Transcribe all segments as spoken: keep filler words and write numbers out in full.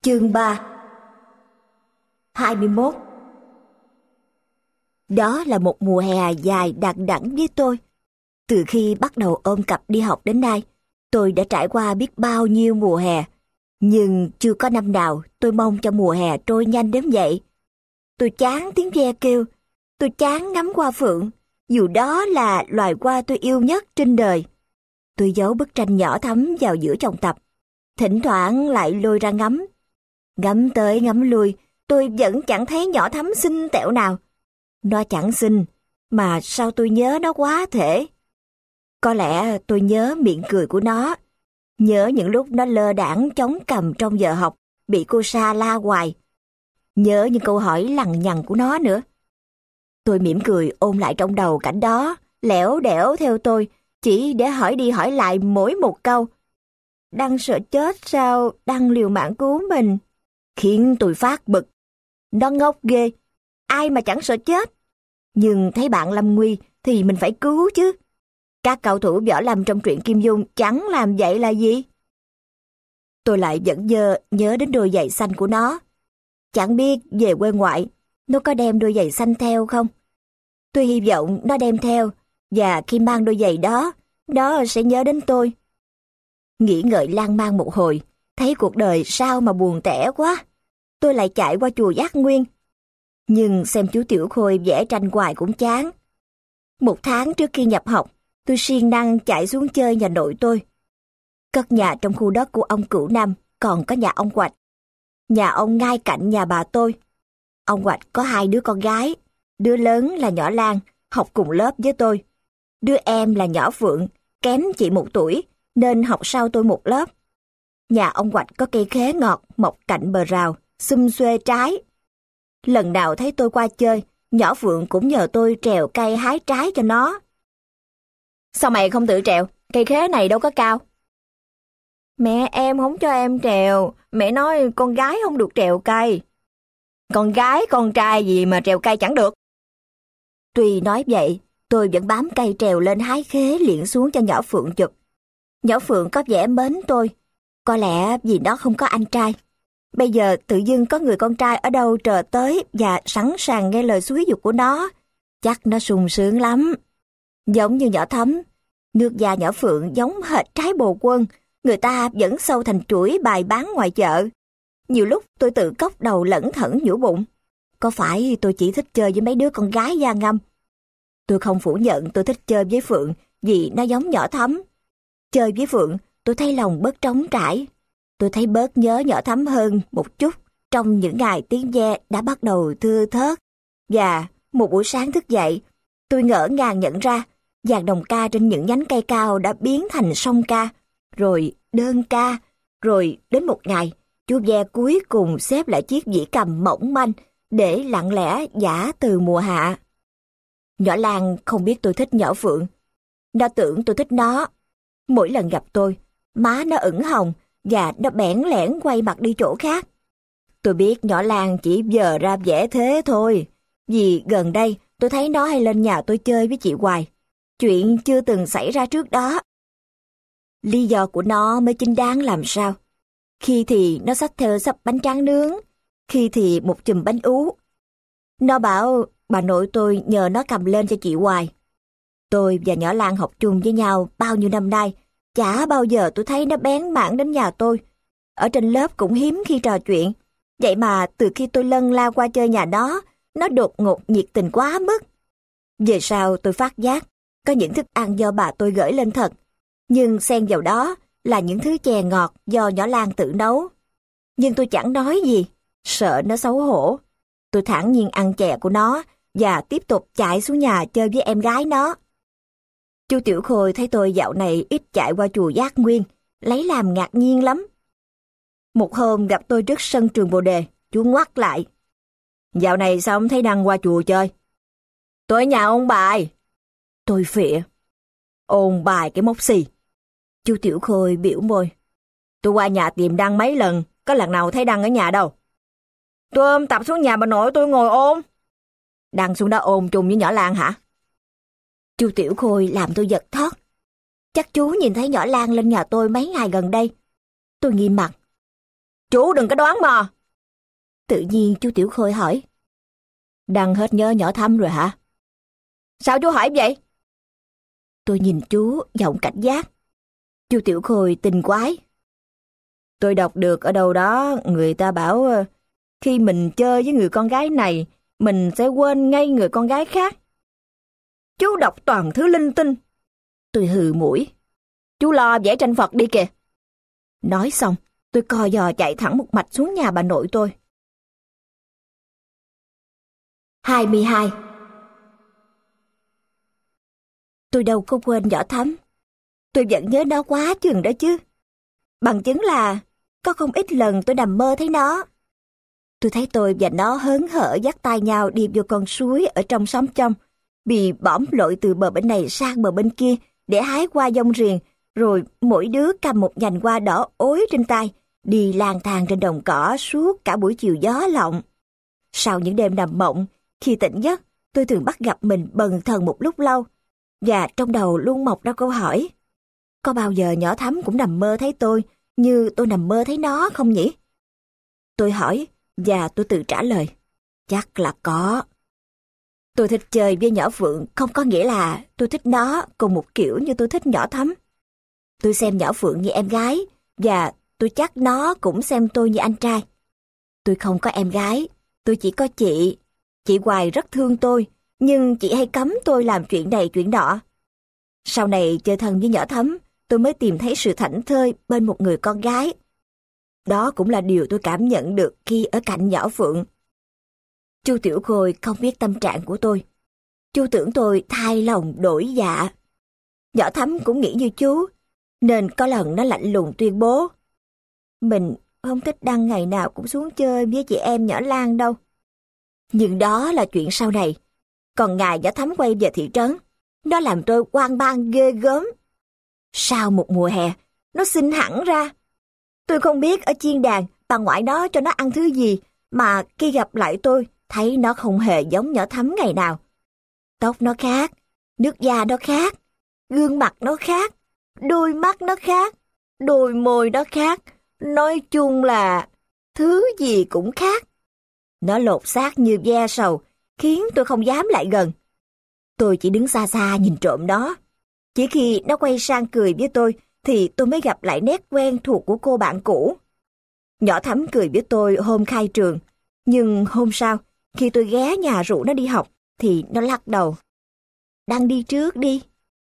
Chương ba. hai mươi mốt. Đó là một mùa hè dài đằng đẵng với tôi. Từ khi bắt đầu ôm cặp đi học đến nay, tôi đã trải qua biết bao nhiêu mùa hè. Nhưng chưa có năm nào tôi mong cho mùa hè trôi nhanh đến vậy. Tôi chán tiếng ve kêu, tôi chán ngắm hoa phượng, dù đó là loài hoa tôi yêu nhất trên đời. Tôi giấu bức tranh nhỏ thắm vào giữa chồng tập, thỉnh thoảng lại lôi ra ngắm. Ngắm tới ngắm lui, tôi vẫn chẳng thấy nhỏ thắm xinh tẹo nào. Nó chẳng xinh, mà sao tôi nhớ nó quá thể. Có lẽ tôi nhớ miệng cười của nó, nhớ những lúc nó lơ đãng chống cằm trong giờ học, bị cô Sa la hoài. Nhớ những câu hỏi lằng nhằng của nó nữa. Tôi mỉm cười ôm lại trong đầu cảnh đó, lẻo đẻo theo tôi, chỉ để hỏi đi hỏi lại mỗi một câu. Đang sợ chết sao, đang liều mạng cứu mình. Khiến tôi phát bực. Nó ngốc ghê, ai mà chẳng sợ chết. Nhưng thấy bạn lâm nguy thì mình phải cứu chứ. Các cầu thủ võ lâm trong truyện Kim Dung chẳng làm vậy là gì? Tôi lại vẫn dơ nhớ đến đôi giày xanh của nó. Chẳng biết về quê ngoại, nó có đem đôi giày xanh theo không? Tôi hy vọng nó đem theo, và khi mang đôi giày đó, nó sẽ nhớ đến tôi. Nghĩ ngợi lan man một hồi, thấy cuộc đời sao mà buồn tẻ quá. Tôi lại chạy qua chùa Giác Nguyên. Nhưng xem chú Tiểu Khôi vẽ tranh hoài cũng chán. Một tháng trước khi nhập học, tôi siêng năng chạy xuống chơi nhà nội tôi. Cất nhà trong khu đất của ông Cửu Năm, còn có nhà ông Hoạch. Nhà ông ngay cạnh nhà bà tôi. Ông Hoạch có hai đứa con gái. Đứa lớn là nhỏ Lan, học cùng lớp với tôi. Đứa em là nhỏ Phượng, kém chị một tuổi, nên học sau tôi một lớp. Nhà ông Hoạch có cây khế ngọt mọc cạnh bờ rào, xum xuê trái. Lần nào thấy tôi qua chơi, nhỏ Phượng cũng nhờ tôi trèo cây hái trái cho nó. Sao mày không tự trèo? Cây khế này đâu có cao. Mẹ em không cho em trèo. Mẹ nói con gái không được trèo cây. Con gái con trai gì mà trèo cây chẳng được. Tuy nói vậy, tôi vẫn bám cây trèo lên hái khế liệng xuống cho nhỏ Phượng chụp. Nhỏ Phượng có vẻ mến tôi. Có lẽ vì nó không có anh trai. Bây giờ tự dưng có người con trai ở đâu chờ tới và sẵn sàng nghe lời xúi giục của nó. Chắc nó sung sướng lắm. Giống như nhỏ Thắm, nước da nhỏ Phượng giống hệt trái bồ quân, người ta vẫn sâu thành chuỗi bày bán ngoài chợ. Nhiều lúc tôi tự cốc đầu lẩn thẩn nhủ bụng. Có phải tôi chỉ thích chơi với mấy đứa con gái da ngăm? Tôi không phủ nhận tôi thích chơi với Phượng vì nó giống nhỏ Thắm. Chơi với Phượng, tôi thấy lòng bớt trống trải. Tôi thấy bớt nhớ nhỏ Thắm hơn một chút trong những ngày tiếng ve đã bắt đầu thưa thớt. Và một buổi sáng thức dậy, tôi ngỡ ngàng nhận ra dàn đồng ca trên những nhánh cây cao đã biến thành song ca, rồi đơn ca, rồi đến một ngày, chú ve cuối cùng xếp lại chiếc dĩ cầm mỏng manh để lặng lẽ giả từ mùa hạ. Nhỏ Lan không biết tôi thích nhỏ Phượng. Nó tưởng tôi thích nó. Mỗi lần gặp tôi, má nó ửng hồng và nó bẽn lẽn quay mặt đi chỗ khác. Tôi biết nhỏ Lan chỉ vờ ra vẻ thế thôi, vì gần đây tôi thấy nó hay lên nhà tôi chơi với chị hoài. Chuyện chưa từng xảy ra trước đó. Lý do của nó mới chính đáng làm sao. Khi thì nó xách theo xấp bánh tráng nướng, khi thì một chùm bánh ú. Nó bảo bà nội tôi nhờ nó cầm lên cho chị hoài. Tôi và nhỏ Lan học chung với nhau bao nhiêu năm nay, chả bao giờ tôi thấy nó bén mảng đến nhà tôi. Ở trên lớp cũng hiếm khi trò chuyện. Vậy mà từ khi tôi lân la qua chơi nhà nó, nó đột ngột nhiệt tình quá mức. Về sau tôi phát giác, có những thức ăn do bà tôi gửi lên thật, nhưng xen vào đó là những thứ chè ngọt do nhỏ Lan tự nấu. Nhưng tôi chẳng nói gì, sợ nó xấu hổ. Tôi thản nhiên ăn chè của nó và tiếp tục chạy xuống nhà chơi với em gái nó. Chú Tiểu Khôi thấy tôi dạo này ít chạy qua chùa Giác Nguyên, lấy làm ngạc nhiên lắm. Một hôm gặp tôi trước sân trường Bồ Đề, chú ngoắt lại. Dạo này sao không thấy đăng qua chùa chơi? Tôi ở nhà ôn bài. Tôi phịa. Ôn bài cái mốc xì. Chú Tiểu Khôi biểu môi. Tôi qua nhà tìm Đăng mấy lần, có lần nào thấy Đăng ở nhà đâu. Tôi ôm tập xuống nhà bà nội tôi ngồi ôn. Đăng xuống đó ôn chung với nhỏ Lan hả? Chú Tiểu Khôi làm tôi giật thót. Chắc chú nhìn thấy nhỏ Lan lên nhà tôi mấy ngày gần đây. Tôi nghiêm mặt. Chú đừng có đoán mò. Tự nhiên chú Tiểu Khôi hỏi. Đăng hết nhớ nhỏ Thắm rồi hả? Sao chú hỏi vậy? Tôi nhìn chú, giọng cảnh giác. Chú Tiểu Khôi tình quái. Tôi đọc được ở đâu đó, người ta bảo khi mình chơi với người con gái này, mình sẽ quên ngay người con gái khác. Chú đọc toàn thứ linh tinh. Tôi hừ mũi. Chú lo vẽ tranh Phật đi kìa. Nói xong, tôi co giò chạy thẳng một mạch xuống nhà bà nội tôi. hai mươi hai. Tôi đâu có quên nhỏ Thắm. Tôi vẫn nhớ nó quá chừng đó chứ. Bằng chứng là có không ít lần tôi nằm mơ thấy nó. Tôi thấy tôi và nó hớn hở dắt tay nhau đi vô con suối ở trong xóm trong, bị bõm lội từ bờ bên này sang bờ bên kia để hái hoa dông riềng, rồi mỗi đứa cầm một nhành hoa đỏ ối trên tay, đi lang thang trên đồng cỏ suốt cả buổi chiều gió lộng. Sau những đêm nằm mộng, khi tỉnh giấc, tôi thường bắt gặp mình bần thần một lúc lâu, và trong đầu luôn mọc ra câu hỏi: có bao giờ nhỏ Thắm cũng nằm mơ thấy tôi như tôi nằm mơ thấy nó không nhỉ? Tôi hỏi, và tôi tự trả lời: chắc là có. Tôi thích chơi với nhỏ Phượng không có nghĩa là tôi thích nó cùng một kiểu như tôi thích nhỏ Thắm. Tôi xem nhỏ Phượng như em gái, và tôi chắc nó cũng xem tôi như anh trai. Tôi không có em gái, tôi chỉ có chị. Chị Hoài rất thương tôi, nhưng chị hay cấm tôi làm chuyện này chuyện nọ. Sau này chơi thân với nhỏ Thắm, tôi mới tìm thấy sự thảnh thơi bên một người con gái. Đó cũng là điều tôi cảm nhận được khi ở cạnh nhỏ Phượng. Chu Tiểu Khôi không biết tâm trạng của tôi. Chu tưởng tôi thay lòng đổi dạ. Nhỏ Thắm cũng nghĩ như chú, nên có lần nó lạnh lùng tuyên bố: mình không thích Đăng ngày nào cũng xuống chơi với chị em nhỏ Lan đâu. Nhưng đó là chuyện sau này. Còn ngày nhỏ Thắm quay về thị trấn, nó làm tôi hoang mang ghê gớm. Sau một mùa hè, nó xin hẳn ra. Tôi không biết ở chiên đàn bà ngoại nó cho nó ăn thứ gì, mà khi gặp lại tôi thấy nó không hề giống nhỏ Thắm ngày nào. Tóc nó khác, nước da nó khác, gương mặt nó khác, đôi mắt nó khác, đôi môi nó khác. Nói chung là thứ gì cũng khác. Nó lột xác như ve sầu, khiến tôi không dám lại gần. Tôi chỉ đứng xa xa nhìn trộm nó. Chỉ khi nó quay sang cười với tôi thì tôi mới gặp lại nét quen thuộc của cô bạn cũ. Nhỏ Thắm cười với tôi hôm khai trường, nhưng hôm sau, khi tôi ghé nhà rủ nó đi học, thì nó lắc đầu. Đăng đi trước đi.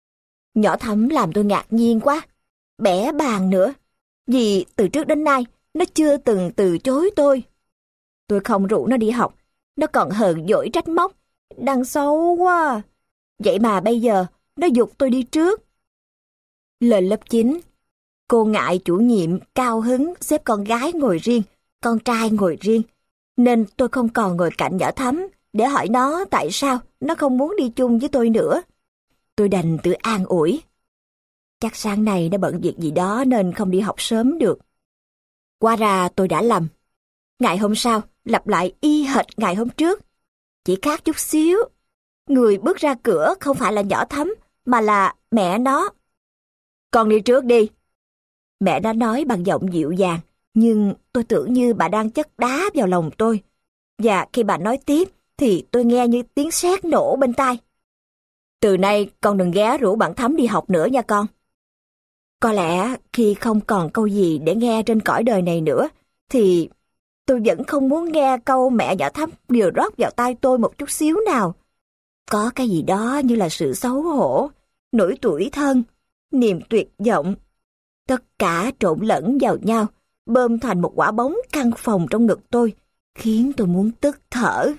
Nhỏ Thắm làm tôi ngạc nhiên quá, bẽ bàng nữa, vì từ trước đến nay nó chưa từng từ chối tôi. Tôi không rủ nó đi học, nó còn hờn dỗi trách móc. Đăng xấu quá. Vậy mà bây giờ nó giục tôi đi trước. Lên lớp chín, cô ngại chủ nhiệm cao hứng xếp con gái ngồi riêng, con trai ngồi riêng, nên tôi không còn ngồi cạnh nhỏ Thắm để hỏi nó tại sao nó không muốn đi chung với tôi nữa. Tôi đành tự an ủi: chắc sáng nay nó bận việc gì đó nên không đi học sớm được. Qua ra tôi đã lầm. Ngày hôm sau, lặp lại y hệt ngày hôm trước. Chỉ khác chút xíu. Người bước ra cửa không phải là nhỏ Thắm, mà là mẹ nó. Con đi trước đi. Mẹ nó nói bằng giọng dịu dàng, nhưng tôi tưởng như bà đang chất đá vào lòng tôi. Và khi bà nói tiếp, thì tôi nghe như tiếng sét nổ bên tai. Từ nay con đừng ghé rủ bạn Thắm đi học nữa nha con. Có lẽ khi không còn câu gì để nghe trên cõi đời này nữa, thì tôi vẫn không muốn nghe câu mẹ nhỏ Thắm điều rót vào tai tôi một chút xíu nào. Có cái gì đó như là sự xấu hổ, nỗi tủi thân, niềm tuyệt vọng. Tất cả trộn lẫn vào nhau, bơm thành một quả bóng căng phồng trong ngực tôi, khiến tôi muốn tức thở.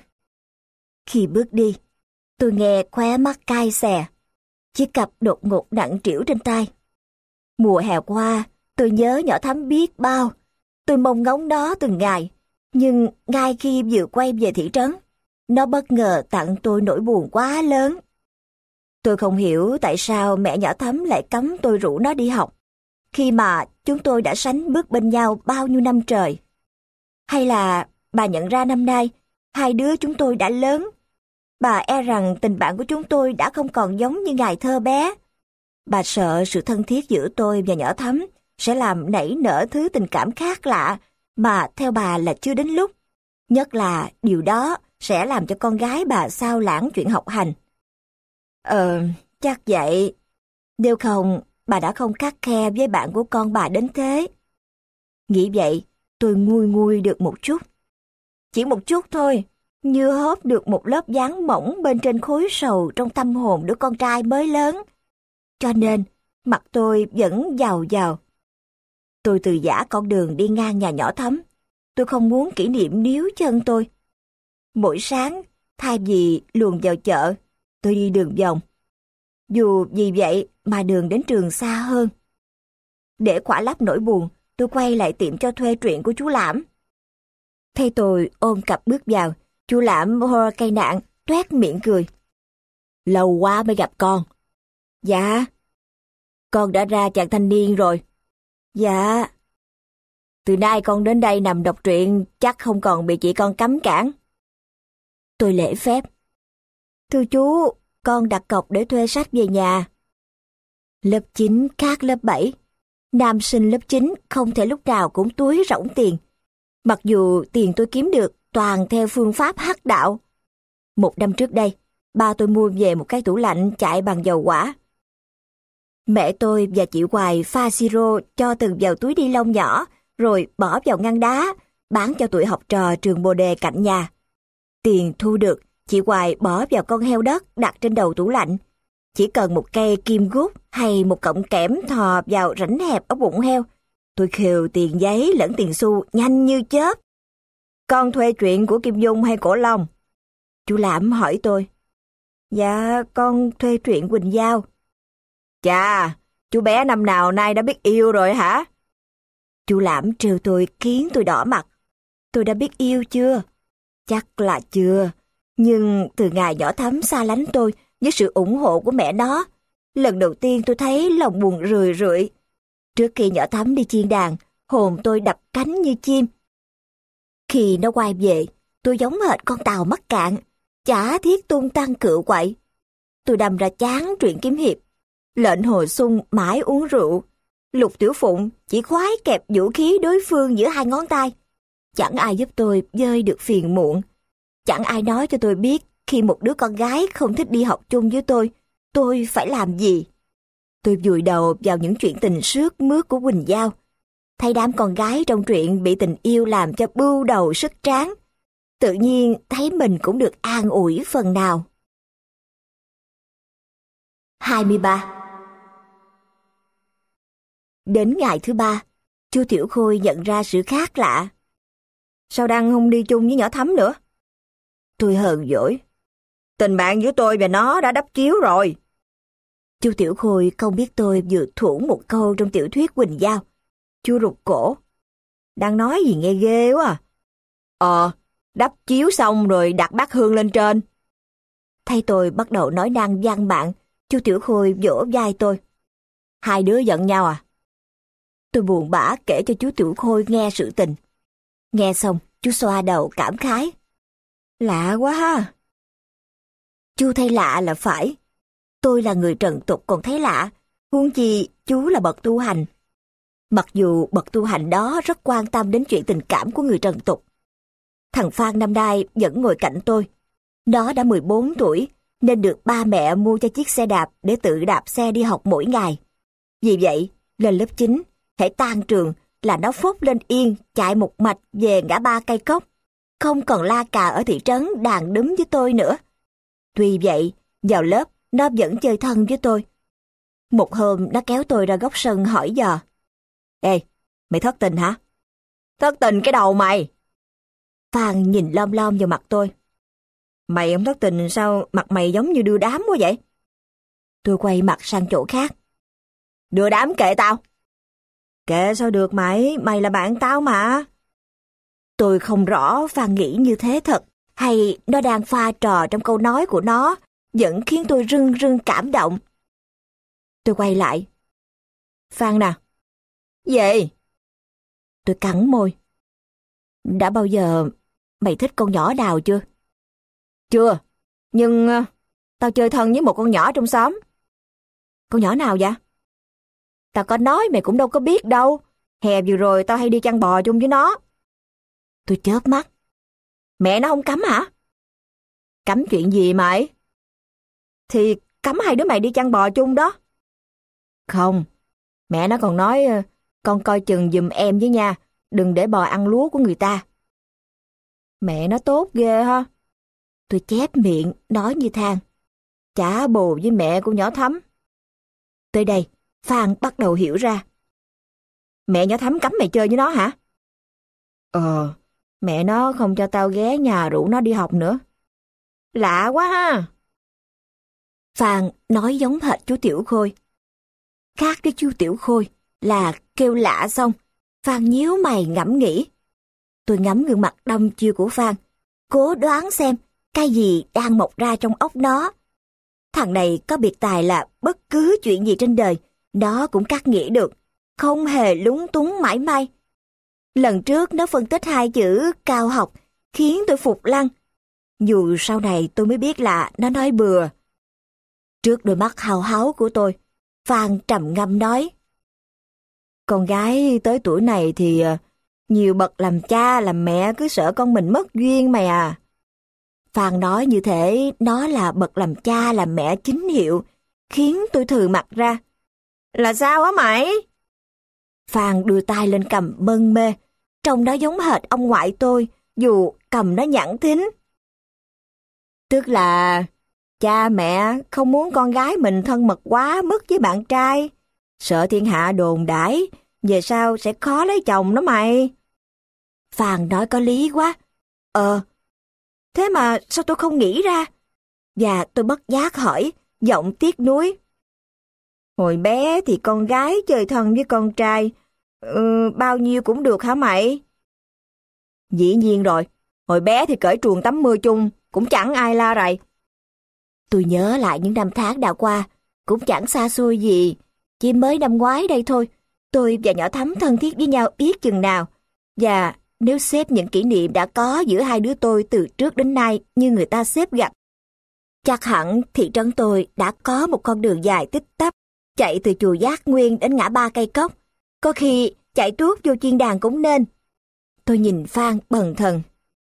Khi bước đi, tôi nghe khóe mắt cay xè, chiếc cặp đột ngột nặng trĩu trên tay. Mùa hè qua, tôi nhớ nhỏ Thắm biết bao. Tôi mong ngóng nó từng ngày, nhưng ngay khi vừa quay về thị trấn, nó bất ngờ tặng tôi nỗi buồn quá lớn. Tôi không hiểu tại sao mẹ nhỏ Thắm lại cấm tôi rủ nó đi học, khi mà chúng tôi đã sánh bước bên nhau bao nhiêu năm trời. Hay là bà nhận ra năm nay, hai đứa chúng tôi đã lớn. Bà e rằng tình bạn của chúng tôi đã không còn giống như ngày thơ bé. Bà sợ sự thân thiết giữa tôi và nhỏ Thắm sẽ làm nảy nở thứ tình cảm khác lạ Mà theo bà là chưa đến lúc. Nhất là điều đó sẽ làm cho con gái bà sao lãng chuyện học hành. Ờ, chắc vậy. Nếu không, bà đã không khắt khe với bạn của con bà đến thế. Nghĩ vậy, tôi nguôi nguôi được một chút. Chỉ một chút thôi, như hớp được một lớp dáng mỏng bên trên khối sầu trong tâm hồn đứa con trai mới lớn. Cho nên, mặt tôi vẫn giàu giàu. Tôi từ giã con đường đi ngang nhà nhỏ Thắm. Tôi không muốn kỷ niệm níu chân tôi. Mỗi sáng, thay vì luồn vào chợ, tôi đi đường vòng. Dù vì vậy mà đường đến trường xa hơn. Để khỏa lấp nỗi buồn, tôi quay lại tiệm cho thuê truyện của chú Lãm. Thấy tôi ôm cặp bước vào, chú Lãm ho cây nạn, toét miệng cười. Lâu quá mới gặp con. Dạ. Con đã ra chàng thanh niên rồi. Dạ. Từ nay con đến đây nằm đọc truyện chắc không còn bị chị con cấm cản. Tôi lễ phép. Thưa chú, con đặt cọc để thuê sách về nhà. Lớp chín khác lớp bảy. Nam sinh lớp chín không thể lúc nào cũng túi rỗng tiền. Mặc dù tiền tôi kiếm được toàn theo phương pháp hắc đạo. Một năm trước đây, ba tôi mua về một cái tủ lạnh chạy bằng dầu hỏa. Mẹ tôi và chị Hoài pha siro cho từng vào túi ni lông nhỏ, rồi bỏ vào ngăn đá, bán cho tụi học trò trường Bồ Đề cạnh nhà. Tiền thu được, chị Hoài bỏ vào con heo đất đặt trên đầu tủ lạnh. Chỉ cần một cây kim gút hay một cọng kẽm thò vào rãnh hẹp ở bụng heo, tôi khều tiền giấy lẫn tiền xu nhanh như chớp. Con thuê truyện của Kim Dung hay Cổ Long? Chú Lãm hỏi tôi. Dạ, con thuê truyện Quỳnh Giao. Chà, chú bé năm nào nay đã biết yêu rồi hả? Chú Lãm trêu tôi khiến tôi đỏ mặt. Tôi đã biết yêu chưa? Chắc là chưa. Nhưng từ ngày nhỏ Thắm xa lánh tôi với sự ủng hộ của mẹ nó, lần đầu tiên tôi thấy lòng buồn rười rượi. Trước khi nhỏ Thắm đi chiên đàn, hồn tôi đập cánh như chim. Khi nó quay về, tôi giống hệt con tàu mắc cạn, chả thiết tung tăng cựa quậy. Tôi đâm ra chán truyện kiếm hiệp. Lệnh Hồ Sung mãi uống rượu. Lục Tiểu Phụng chỉ khoái kẹp vũ khí đối phương giữa hai ngón tay. Chẳng ai giúp tôi vơi được phiền muộn. Chẳng ai nói cho tôi biết khi một đứa con gái không thích đi học chung với tôi, tôi phải làm gì. Tôi vùi đầu vào những chuyện tình sướt mướt của Quỳnh Giao. Thấy đám con gái trong truyện bị tình yêu làm cho bưu đầu sức tráng. Tự nhiên thấy mình cũng được an ủi phần nào. hai mươi ba. Đến ngày thứ ba, chú Tiểu Khôi nhận ra sự khác lạ. Sao Đăng không đi chung với nhỏ Thắm nữa? Tôi hờn dỗi. Tình bạn giữa tôi và nó đã đắp chiếu rồi. Chú Tiểu Khôi không biết tôi vừa thủ một câu trong tiểu thuyết Quỳnh Giao. Chú rụt cổ. Đang nói gì nghe ghê quá à. Ờ, đắp chiếu xong rồi đặt bát hương lên trên. Thay tôi bắt đầu nói năng văn bạn, chú Tiểu Khôi vỗ vai tôi. Hai đứa giận nhau à? Tôi buồn bã kể cho chú Tiểu Khôi nghe sự tình. Nghe xong, chú xoa đầu cảm khái. Lạ quá ha. Chú thấy lạ là phải. Tôi là người trần tục còn thấy lạ, huống chi chú là bậc tu hành. Mặc dù bậc tu hành đó rất quan tâm đến chuyện tình cảm của người trần tục. Thằng Phan năm nay vẫn ngồi cạnh tôi. Nó đã mười bốn tuổi, nên được ba mẹ mua cho chiếc xe đạp để tự đạp xe đi học mỗi ngày. Vì vậy, lên lớp chín, hễ tan trường là nó phốt lên yên chạy một mạch về ngã ba Cây Cốc. Không còn la cà ở thị trấn đàn đúm với tôi nữa. Tuy vậy, vào lớp, nó vẫn chơi thân với tôi. Một hôm, nó kéo tôi ra góc sân hỏi dò. Ê, mày thất tình hả? Thất tình cái đầu mày! Phan nhìn lom lom vào mặt tôi. Mày không thất tình sao mặt mày giống như đưa đám quá vậy? Tôi quay mặt sang chỗ khác. Đưa đám kệ tao. Kệ sao được mày, mày là bạn tao mà. Tôi không rõ Phan nghĩ như thế thật, hay nó đang pha trò trong câu nói của nó, vẫn khiến tôi rưng rưng cảm động. Tôi quay lại. Phan nè. Gì? Tôi cắn môi. Đã bao giờ mày thích con nhỏ Đào chưa? Chưa, nhưng uh, tao chơi thân với một con nhỏ trong xóm. Con nhỏ nào vậy? Tao có nói mày cũng đâu có biết đâu. Hè vừa rồi tao hay đi chăn bò chung với nó. Tôi chớp mắt. Mẹ nó không cấm hả? Cấm chuyện gì mày? Thì cấm hai đứa mày đi chăn bò chung đó. Không, mẹ nó còn nói con coi chừng giùm em với nha, đừng để bò ăn lúa của người ta. Mẹ nó tốt ghê ha. Tôi chép miệng nói như than. Chả bồ với mẹ của nhỏ Thắm. Tới đây, Phan bắt đầu hiểu ra. Mẹ nhỏ Thắm cấm mày chơi với nó hả? Ờ, mẹ nó không cho tao ghé nhà rủ nó đi học nữa. Lạ quá ha. Phan nói giống hệt chú Tiểu Khôi. Khác với chú Tiểu Khôi là kêu lạ xong, Phan nhíu mày ngẫm nghĩ. Tôi ngắm gương mặt đăm chiêu của Phan, cố đoán xem cái gì đang mọc ra trong óc nó. Thằng này có biệt tài là bất cứ chuyện gì trên đời, nó cũng cắt nghĩa được, không hề lúng túng mãi may. Lần trước nó phân tích hai chữ cao học, khiến tôi phục lăng. Dù sau này tôi mới biết là nó nói bừa. Trước đôi mắt hào háo của tôi, Phan trầm ngâm nói. Con gái tới tuổi này thì nhiều bậc làm cha làm mẹ cứ sợ con mình mất duyên mày à. Phan nói như thể nó là bậc làm cha làm mẹ chính hiệu, khiến tôi thừ mặt ra. Là sao á mày? Phan đưa tay lên cầm mân mê, trông nó giống hệt ông ngoại tôi, dù cầm nó nhẵn thính. Tức là cha mẹ không muốn con gái mình thân mật quá mức với bạn trai, sợ thiên hạ đồn đãi, về sau sẽ khó lấy chồng đó mày. Phan nói có lý quá. Ờ, thế mà sao tôi không nghĩ ra? Và tôi bất giác hỏi, giọng tiếc nuối. Hồi bé thì con gái chơi thân với con trai, ừ, bao nhiêu cũng được hả mày? Dĩ nhiên rồi, hồi bé thì cởi truồng tắm mưa chung, cũng chẳng ai la rầy. Tôi nhớ lại những năm tháng đã qua, cũng chẳng xa xôi gì. Chỉ mới năm ngoái đây thôi, tôi và nhỏ Thắm thân thiết với nhau biết chừng nào. Và nếu xếp những kỷ niệm đã có giữa hai đứa tôi từ trước đến nay như người ta xếp gạch, chắc hẳn thị trấn tôi đã có một con đường dài tích tắp, chạy từ chùa Giác Nguyên đến ngã ba Cây Cốc. Có khi chạy tuốt vô chiên đàn cũng nên. Tôi nhìn Phan bần thần.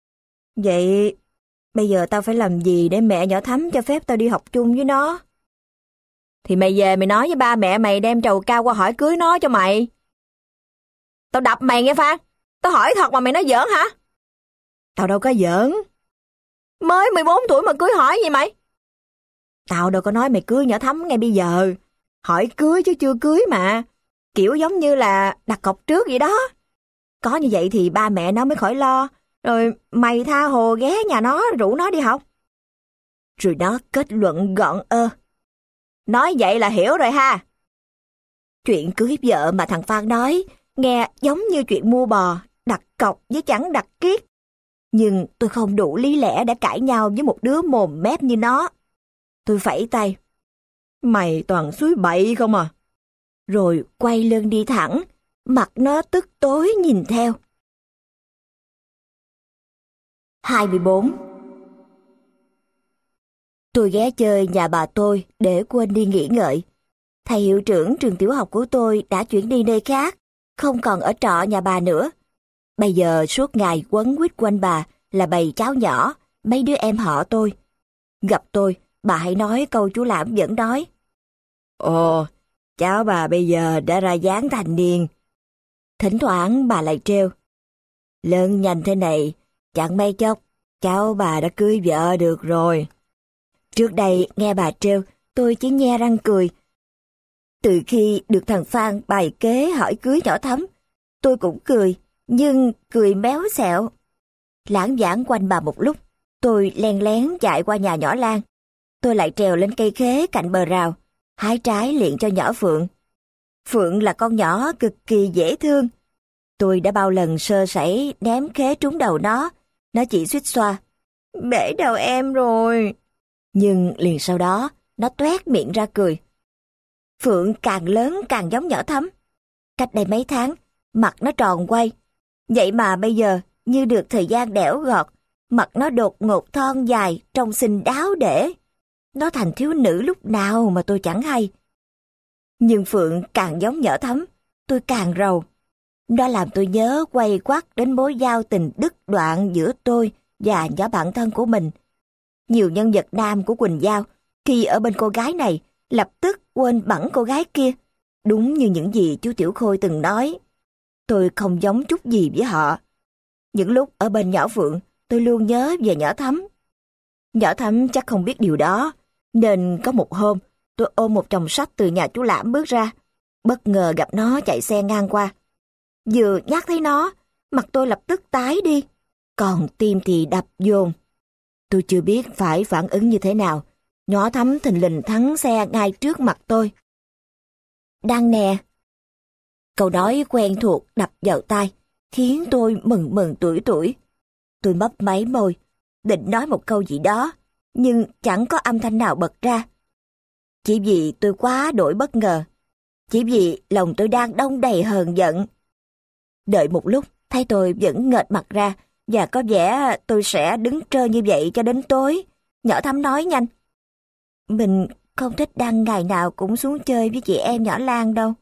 Vậy bây giờ tao phải làm gì để mẹ nhỏ Thắm cho phép tao đi học chung với nó? Thì mày về mày nói với ba mẹ mày đem trầu cao qua hỏi cưới nó cho mày. Tao đập mày nghe Phan. Tao hỏi thật mà mày nói giỡn hả? Tao đâu có giỡn. Mới mười bốn tuổi mà cưới hỏi gì mày? Tao đâu có nói mày cưới nhỏ Thắm ngay bây giờ. Hỏi cưới chứ chưa cưới mà. Kiểu giống như là đặt cọc trước vậy đó. Có như vậy thì ba mẹ nó mới khỏi lo. Rồi mày tha hồ ghé nhà nó rủ nó đi học. Rồi nó kết luận gọn ơ. Nói vậy là hiểu rồi ha. Chuyện cưới vợ mà thằng Phan nói nghe giống như chuyện mua bò, đặt cọc với chẳng đặt kiết. Nhưng tôi không đủ lý lẽ để cãi nhau với một đứa mồm mép như nó. Tôi phẩy tay. Mày toàn suối bậy không à? Rồi quay lưng đi thẳng, mặt nó tức tối nhìn theo. hai mươi bốn. Tôi ghé chơi nhà bà tôi để quên đi nghỉ ngợi. Thầy hiệu trưởng trường tiểu học của tôi đã chuyển đi nơi khác, không còn ở trọ nhà bà nữa. Bây giờ suốt ngày quấn quýt quanh bà là bầy cháu nhỏ, mấy đứa em họ tôi. Gặp tôi, bà hãy nói câu chú Lãm vẫn nói. Ồ, cháu bà bây giờ đã ra dáng thành niên. Thỉnh thoảng bà lại trêu. Lớn nhanh thế này, chẳng mấy chốc, cháu bà đã cưới vợ được rồi. Trước đây nghe bà trêu, tôi chỉ nhe răng cười. Từ khi được thằng Phan bày kế hỏi cưới nhỏ Thắm, tôi cũng cười, nhưng cười méo xẹo. Lãng vãng quanh bà một lúc, tôi len lén chạy qua nhà nhỏ Lan. Tôi lại trèo lên cây khế cạnh bờ rào, hái trái liền cho nhỏ Phượng. Phượng là con nhỏ cực kỳ dễ thương. Tôi đã bao lần sơ sẩy ném khế trúng đầu nó, nó chỉ suýt xoa. Bể đầu em rồi. Nhưng liền sau đó, nó toét miệng ra cười. Phượng càng lớn càng giống nhỏ Thắm. Cách đây mấy tháng, mặt nó tròn quay. Vậy mà bây giờ, như được thời gian đẽo gọt, mặt nó đột ngột thon dài, trông xinh đáo để. Nó thành thiếu nữ lúc nào mà tôi chẳng hay. Nhưng Phượng càng giống nhỏ Thắm, tôi càng rầu. Nó làm tôi nhớ quay quắt đến mối giao tình đứt đoạn giữa tôi và nhỏ bạn thân của mình. Nhiều nhân vật nam của Quỳnh Giao, khi ở bên cô gái này, lập tức quên bẵng cô gái kia. Đúng như những gì chú Tiểu Khôi từng nói. Tôi không giống chút gì với họ. Những lúc ở bên nhỏ Phượng, tôi luôn nhớ về nhỏ Thắm. Nhỏ Thắm chắc không biết điều đó, nên có một hôm, tôi ôm một chồng sách từ nhà chú Lãm bước ra. Bất ngờ gặp nó chạy xe ngang qua. Vừa nhắc thấy nó, mặt tôi lập tức tái đi, còn tim thì đập dồn. Tôi chưa biết phải phản ứng như thế nào. Nhỏ Thắm thình lình thắng xe ngay trước mặt tôi. Đang nè. Câu nói quen thuộc đập vào tai, khiến tôi mừng mừng tuổi tuổi. Tôi mấp máy môi, định nói một câu gì đó, nhưng chẳng có âm thanh nào bật ra. Chỉ vì tôi quá đổi bất ngờ. Chỉ vì lòng tôi đang đong đầy hờn giận. Đợi một lúc, thấy tôi vẫn nghệt mặt ra, và có vẻ tôi sẽ đứng trơ như vậy cho đến tối. Nhỏ Thắm nói nhanh. Mình không thích Đăng ngày nào cũng xuống chơi với chị em nhỏ Lan đâu.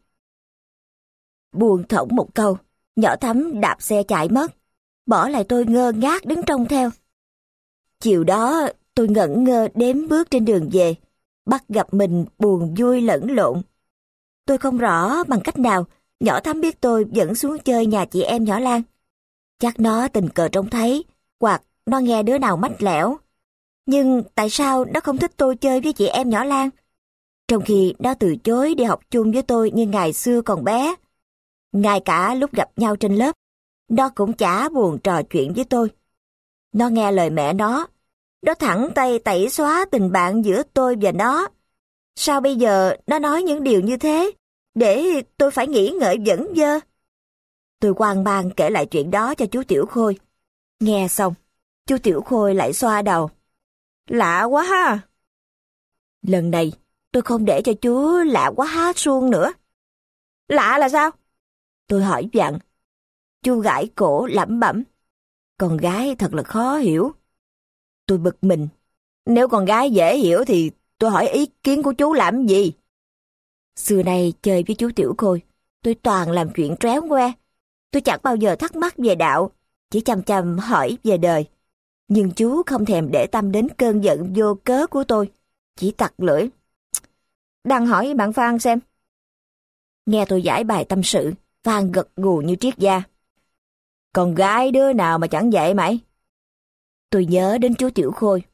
Buông thõng một câu, nhỏ Thắm đạp xe chạy mất, bỏ lại tôi ngơ ngác đứng trông theo. Chiều đó, tôi ngẩn ngơ đếm bước trên đường về, bắt gặp mình buồn vui lẫn lộn. Tôi không rõ bằng cách nào nhỏ Thắm biết tôi vẫn xuống chơi nhà chị em nhỏ Lan. Chắc nó tình cờ trông thấy, hoặc nó nghe đứa nào mách lẻo. Nhưng tại sao nó không thích tôi chơi với chị em nhỏ Lan? Trong khi nó từ chối đi học chung với tôi như ngày xưa còn bé. Ngay cả lúc gặp nhau trên lớp, nó cũng chả buồn trò chuyện với tôi. Nó nghe lời mẹ nó, nó thẳng tay tẩy xóa tình bạn giữa tôi và nó. Sao bây giờ nó nói những điều như thế, để tôi phải nghĩ ngợi vẩn vơ? Tôi hoang mang kể lại chuyện đó cho chú Tiểu Khôi. Nghe xong, chú Tiểu Khôi lại xoa đầu. Lạ quá ha. Lần này, tôi không để cho chú lạ quá há suông nữa. Lạ là sao? Tôi hỏi vặn. Chú gãi cổ lẩm bẩm. Con gái thật là khó hiểu. Tôi bực mình. Nếu con gái dễ hiểu thì tôi hỏi ý kiến của chú làm gì? Xưa nay chơi với chú Tiểu Khôi, tôi toàn làm chuyện tréo ngoe. Tôi chẳng bao giờ thắc mắc về đạo, chỉ chăm chăm hỏi về đời. Nhưng chú không thèm để tâm đến cơn giận vô cớ của tôi, chỉ tặc lưỡi. Đang hỏi bạn Phan xem. Nghe tôi giải bài tâm sự, Phan gật gù như triết gia. Con gái đứa nào mà chẳng vậy mày? Tôi nhớ đến chú Tiểu Khôi.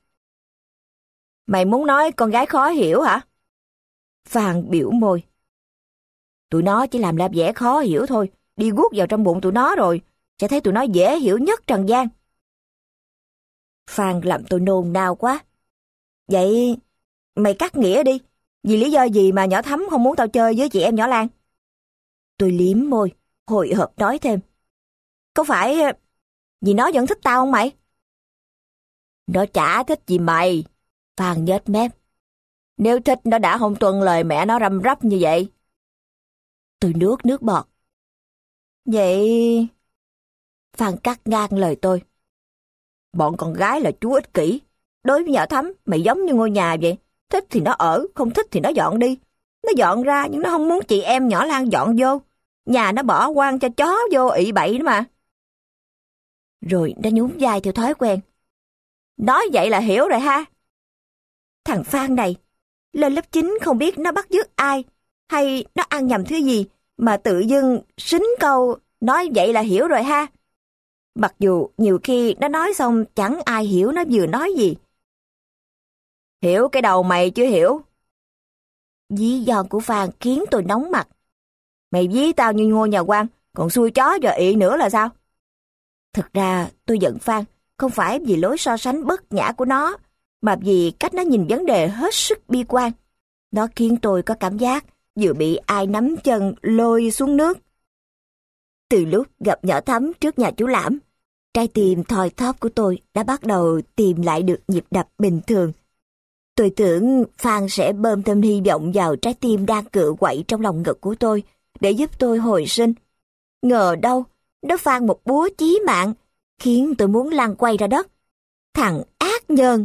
Mày muốn nói con gái khó hiểu hả? Phan biểu môi. Tụi nó chỉ làm ra vẻ khó hiểu thôi, đi guốc vào trong bụng tụi nó rồi, sẽ thấy tụi nó dễ hiểu nhất trần gian. Phan làm tôi nôn nao quá. Vậy mày cắt nghĩa đi, vì lý do gì mà nhỏ Thắm không muốn tao chơi với chị em nhỏ Lan? Tôi liếm môi, hồi hộp nói thêm. Có phải vì nó vẫn thích tao không mày? Nó chả thích gì mày. Phan nhếch mép. Nếu thích nó đã không tuân lời mẹ nó răm rắp như vậy. Tôi nuốt nước bọt. Vậy... Phan cắt ngang lời tôi. Bọn con gái là chú ích kỷ. Đối với nhỏ Thắm, mày giống như ngôi nhà vậy. Thích thì nó ở, không thích thì nó dọn đi. Nó dọn ra nhưng nó không muốn chị em nhỏ Lan dọn vô. Nhà nó bỏ quan cho chó vô ị bậy nữa mà. Rồi nó nhún vai theo thói quen. Nói vậy là hiểu rồi ha. Thằng Phan này, lên lớp chín không biết nó bắt chước ai, hay nó ăn nhầm thứ gì, mà tự dưng xính câu nói vậy là hiểu rồi ha. Mặc dù nhiều khi nó nói xong chẳng ai hiểu nó vừa nói gì. Hiểu cái đầu mày chưa hiểu. Lý do của Phan khiến tôi nóng mặt. Mày ví tao như ngôi nhà quan, còn xui chó giờ ị nữa là sao? Thực ra tôi giận Phan không phải vì lối so sánh bất nhã của nó, mà vì cách nó nhìn vấn đề hết sức bi quan. Nó khiến tôi có cảm giác vừa bị ai nắm chân lôi xuống nước. Từ lúc gặp nhỏ Thắm trước nhà chú Lãm, trái tim thoi thóp của tôi đã bắt đầu tìm lại được nhịp đập bình thường. Tôi tưởng Phan sẽ bơm thêm hy vọng vào trái tim đang cựa quậy trong lòng ngực của tôi để giúp tôi hồi sinh. Ngờ đâu, nó phang một búa chí mạng, khiến tôi muốn lăn quay ra đất. Thằng ác nhân!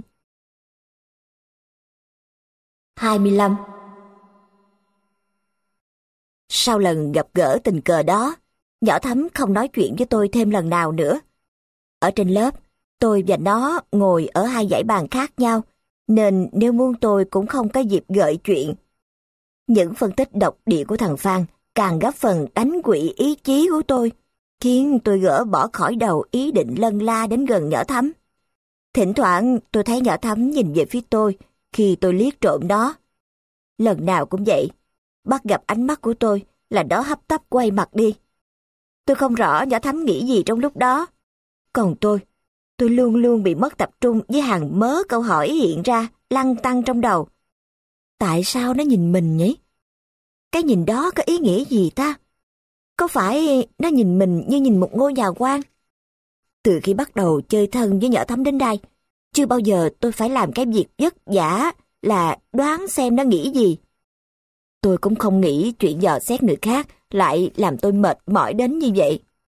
hai mươi lăm. Sau lần gặp gỡ tình cờ đó, Nhỏ Thắm không nói chuyện với tôi thêm lần nào nữa. Ở trên lớp, tôi và nó ngồi ở hai dãy bàn khác nhau, nên nếu muốn tôi cũng không có dịp gợi chuyện. Những phân tích độc địa của thằng Phan càng góp phần đánh quỵ ý chí của tôi, khiến tôi gỡ bỏ khỏi đầu ý định lân la đến gần nhỏ Thắm. Thỉnh thoảng tôi thấy nhỏ Thắm nhìn về phía tôi khi tôi liếc trộm nó. Lần nào cũng vậy, bắt gặp ánh mắt của tôi là nó hấp tấp quay mặt đi. Tôi không rõ nhỏ Thắm nghĩ gì trong lúc đó. Còn tôi, tôi luôn luôn bị mất tập trung với hàng mớ câu hỏi hiện ra lăn tăn trong đầu. Tại sao nó nhìn mình nhỉ? Cái nhìn đó có ý nghĩa gì ta? Có phải nó nhìn mình như nhìn một ngôi nhà quan? Từ khi bắt đầu chơi thân với nhỏ Thắm đến đây, chưa bao giờ tôi phải làm cái việc vất vả là đoán xem nó nghĩ gì. Tôi cũng không nghĩ chuyện dò xét người khác lại làm tôi mệt mỏi đến như vậy.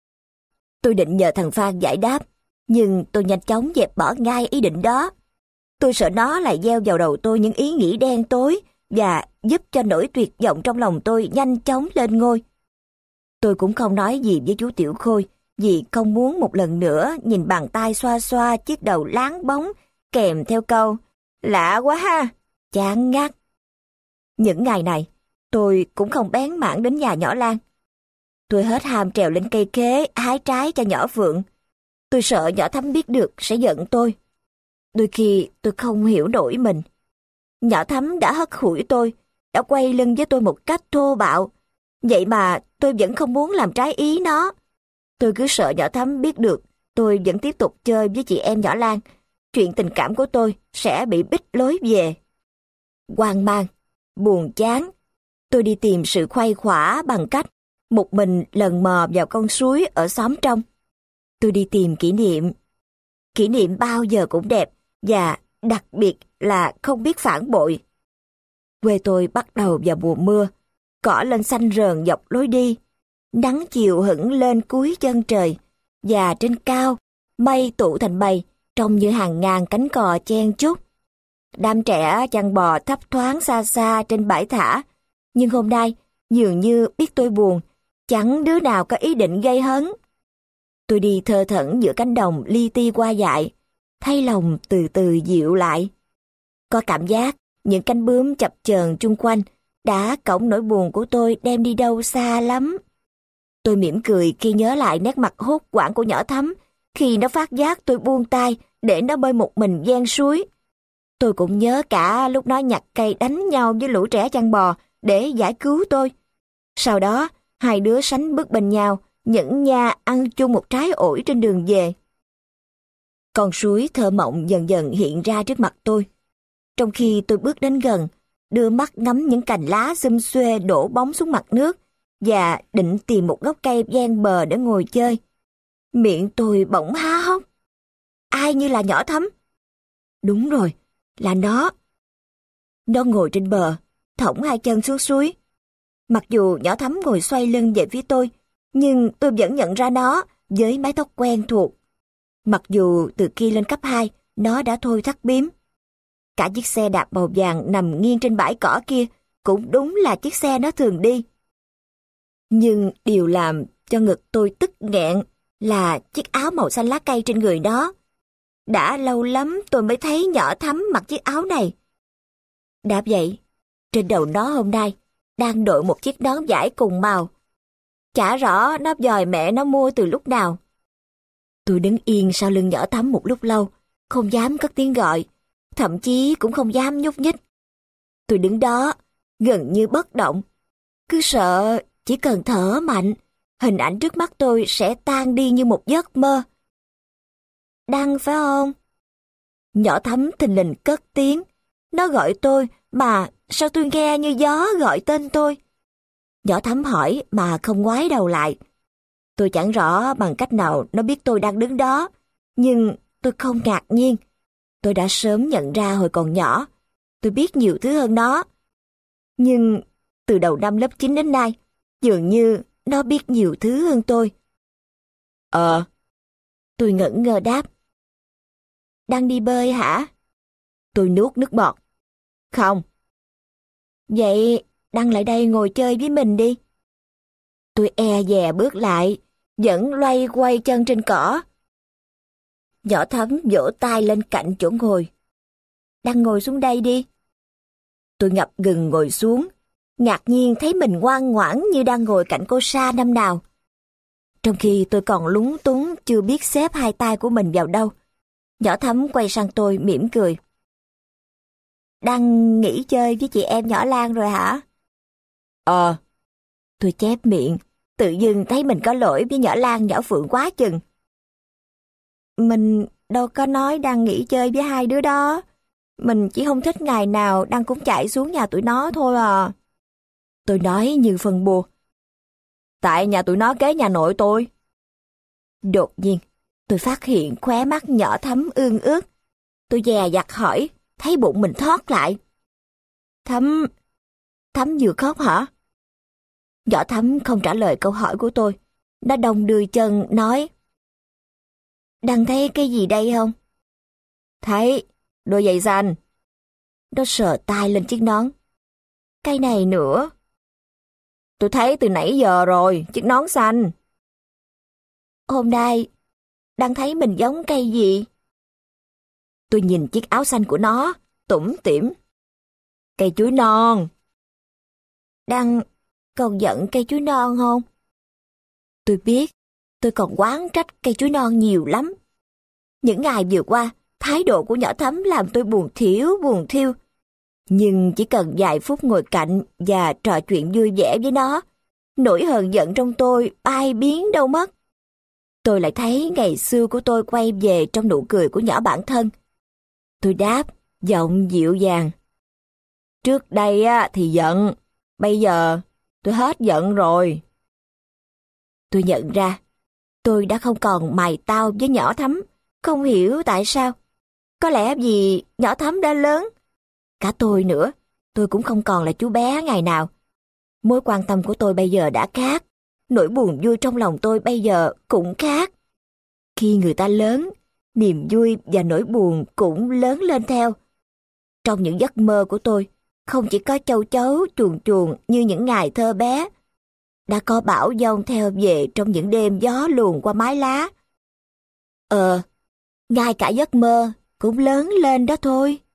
Tôi định nhờ thằng Phan giải đáp, nhưng tôi nhanh chóng dẹp bỏ ngay ý định đó. Tôi sợ nó lại gieo vào đầu tôi những ý nghĩ đen tối và giúp cho nỗi tuyệt vọng trong lòng tôi nhanh chóng lên ngôi. Tôi cũng không nói gì với chú Tiểu Khôi, vì không muốn một lần nữa nhìn bàn tay xoa xoa chiếc đầu láng bóng kèm theo câu lạ quá ha, chán ngắt. Những ngày này, tôi cũng không bén mảng đến nhà nhỏ Lan. Tôi hết ham trèo lên cây khế hái trái cho nhỏ Phượng. Tôi sợ nhỏ Thắm biết được sẽ giận tôi. Đôi khi tôi không hiểu nổi mình. Nhỏ Thắm đã hất hủi tôi, đã quay lưng với tôi một cách thô bạo. Vậy mà tôi vẫn không muốn làm trái ý nó. Tôi cứ sợ nhỏ Thắm biết được tôi vẫn tiếp tục chơi với chị em nhỏ Lan. Chuyện tình cảm của tôi sẽ bị bích lối về. Hoang mang, buồn chán, tôi đi tìm sự khuây khỏa bằng cách một mình lần mò vào con suối ở xóm trong. Tôi đi tìm kỷ niệm. Kỷ niệm bao giờ cũng đẹp và đặc biệt là không biết phản bội. Quê tôi bắt đầu vào mùa mưa, cỏ lên xanh rờn dọc lối đi, nắng chiều hửng lên cuối chân trời, và trên cao, mây tụ thành bầy, trông như hàng ngàn cánh cò chen chúc. Đám trẻ chăn bò thấp thoáng xa xa trên bãi thả, nhưng hôm nay dường như biết tôi buồn, chẳng đứa nào có ý định gây hấn. Tôi đi thơ thẩn giữa cánh đồng li ti qua dại, thấy lòng từ từ dịu lại. Có cảm giác những cánh bướm chập chờn chung quanh đã cõng nỗi buồn của tôi đem đi đâu xa lắm. Tôi mỉm cười khi nhớ lại nét mặt hốt hoảng của nhỏ Thắm khi nó phát giác tôi buông tay để nó bơi một mình ven suối. Tôi cũng nhớ cả lúc nó nhặt cây đánh nhau với lũ trẻ chăn bò để giải cứu tôi. Sau đó, hai đứa sánh bước bên nhau, nhẫn nha ăn chung một trái ổi trên đường về. Con suối thơ mộng dần dần hiện ra trước mặt tôi. Trong khi tôi bước đến gần, đưa mắt ngắm những cành lá xum xuê đổ bóng xuống mặt nước và định tìm một gốc cây ven bờ để ngồi chơi. Miệng tôi bỗng há hốc. Ai như là nhỏ Thắm? Đúng rồi, là nó. Nó ngồi trên bờ, thõng hai chân xuống suối. Mặc dù nhỏ Thắm ngồi xoay lưng về phía tôi, nhưng tôi vẫn nhận ra nó với mái tóc quen thuộc. Mặc dù từ khi lên cấp hai, nó đã thôi thắt bím. Cả chiếc xe đạp màu vàng nằm nghiêng trên bãi cỏ kia cũng đúng là chiếc xe nó thường đi. Nhưng điều làm cho ngực tôi tức nghẹn là chiếc áo màu xanh lá cây trên người nó. Đã lâu lắm tôi mới thấy nhỏ Thắm mặc chiếc áo này. Đã vậy, trên đầu nó hôm nay đang đội một chiếc nón vải cùng màu. Chả rõ nó dòi mẹ nó mua từ lúc nào. Tôi đứng yên sau lưng nhỏ Thắm một lúc lâu, không dám cất tiếng gọi, thậm chí cũng không dám nhúc nhích. Tôi đứng đó, gần như bất động, cứ sợ chỉ cần thở mạnh, hình ảnh trước mắt tôi sẽ tan đi như một giấc mơ. Đăng phải không? Nhỏ Thắm thình lình cất tiếng. Nó gọi tôi mà sao tôi nghe như gió gọi tên tôi. Nhỏ Thắm hỏi mà không ngoái đầu lại. Tôi chẳng rõ bằng cách nào nó biết tôi đang đứng đó, nhưng tôi không ngạc nhiên. Tôi đã sớm nhận ra hồi còn nhỏ, tôi biết nhiều thứ hơn nó. Nhưng từ đầu năm lớp chín đến nay, dường như nó biết nhiều thứ hơn tôi. Ờ. Tôi ngẩn ngơ đáp. Đang đi bơi hả? Tôi nuốt nước bọt. Không. Vậy đăng lại đây ngồi chơi với mình đi. Tôi e dè bước lại, vẫn loay quay chân trên cỏ. Nhỏ Thắm vỗ tay lên cạnh chỗ ngồi. Đang ngồi xuống đây đi. Tôi ngập ngừng ngồi xuống, ngạc nhiên thấy mình ngoan ngoãn như đang ngồi cạnh cô Sa năm nào. Trong khi tôi còn lúng túng chưa biết xếp hai tay của mình vào đâu, Nhỏ Thắm quay sang tôi mỉm cười. Đang nghỉ chơi với chị em nhỏ Lan rồi hả? Ờ. Tôi chép miệng, tự dưng thấy mình có lỗi với nhỏ Lan nhỏ Phượng quá chừng. Mình đâu có nói đang nghỉ chơi với hai đứa đó. Mình chỉ không thích ngày nào Đăng cũng chạy xuống nhà tụi nó thôi à. Tôi nói như phân bua. Tại nhà tụi nó kế nhà nội tôi. Đột nhiên, tôi phát hiện khóe mắt Nhỏ Thắm ương ướt. Tôi dè dặt hỏi, thấy bụng mình thót lại. Thắm... Thắm vừa khóc hả? Nhỏ Thắm không trả lời câu hỏi của tôi. Nó đong đưa chân, nói. Đăng thấy cái gì đây không? Thấy, đôi giày xanh. Nó sờ tay lên chiếc nón. Cái này nữa. Tôi thấy từ nãy giờ rồi, chiếc nón xanh. Hôm nay, Đăng thấy mình giống cây gì? Tôi nhìn chiếc áo xanh của nó, tủm tỉm. Cây chuối non. Đăng còn giận cây chuối non không? Tôi biết, tôi còn oán trách cây chuối non nhiều lắm. Những ngày vừa qua, thái độ của Nhỏ Thắm làm tôi buồn thiểu buồn thiêu. Nhưng chỉ cần vài phút ngồi cạnh và trò chuyện vui vẻ với nó, nỗi hờn giận trong tôi bay biến đâu mất. Tôi lại thấy ngày xưa của tôi quay về trong nụ cười của nhỏ bạn thân. Tôi đáp, giọng dịu dàng. Trước đây á, thì giận, bây giờ tôi hết giận rồi. Tôi nhận ra, tôi đã không còn mày tao với Nhỏ Thắm, không hiểu tại sao. Có lẽ vì Nhỏ Thắm đã lớn. Cả tôi nữa, tôi cũng không còn là chú bé ngày nào. Mối quan tâm của tôi bây giờ đã khác, nỗi buồn vui trong lòng tôi bây giờ cũng khác. Khi người ta lớn, niềm vui và nỗi buồn cũng lớn lên theo. Trong những giấc mơ của tôi, không chỉ có châu chấu chuồn chuồn như những ngày thơ bé, đã có bão giông theo về trong những đêm gió luồn qua mái lá. Ờ, ngay cả giấc mơ cũng lớn lên đó thôi.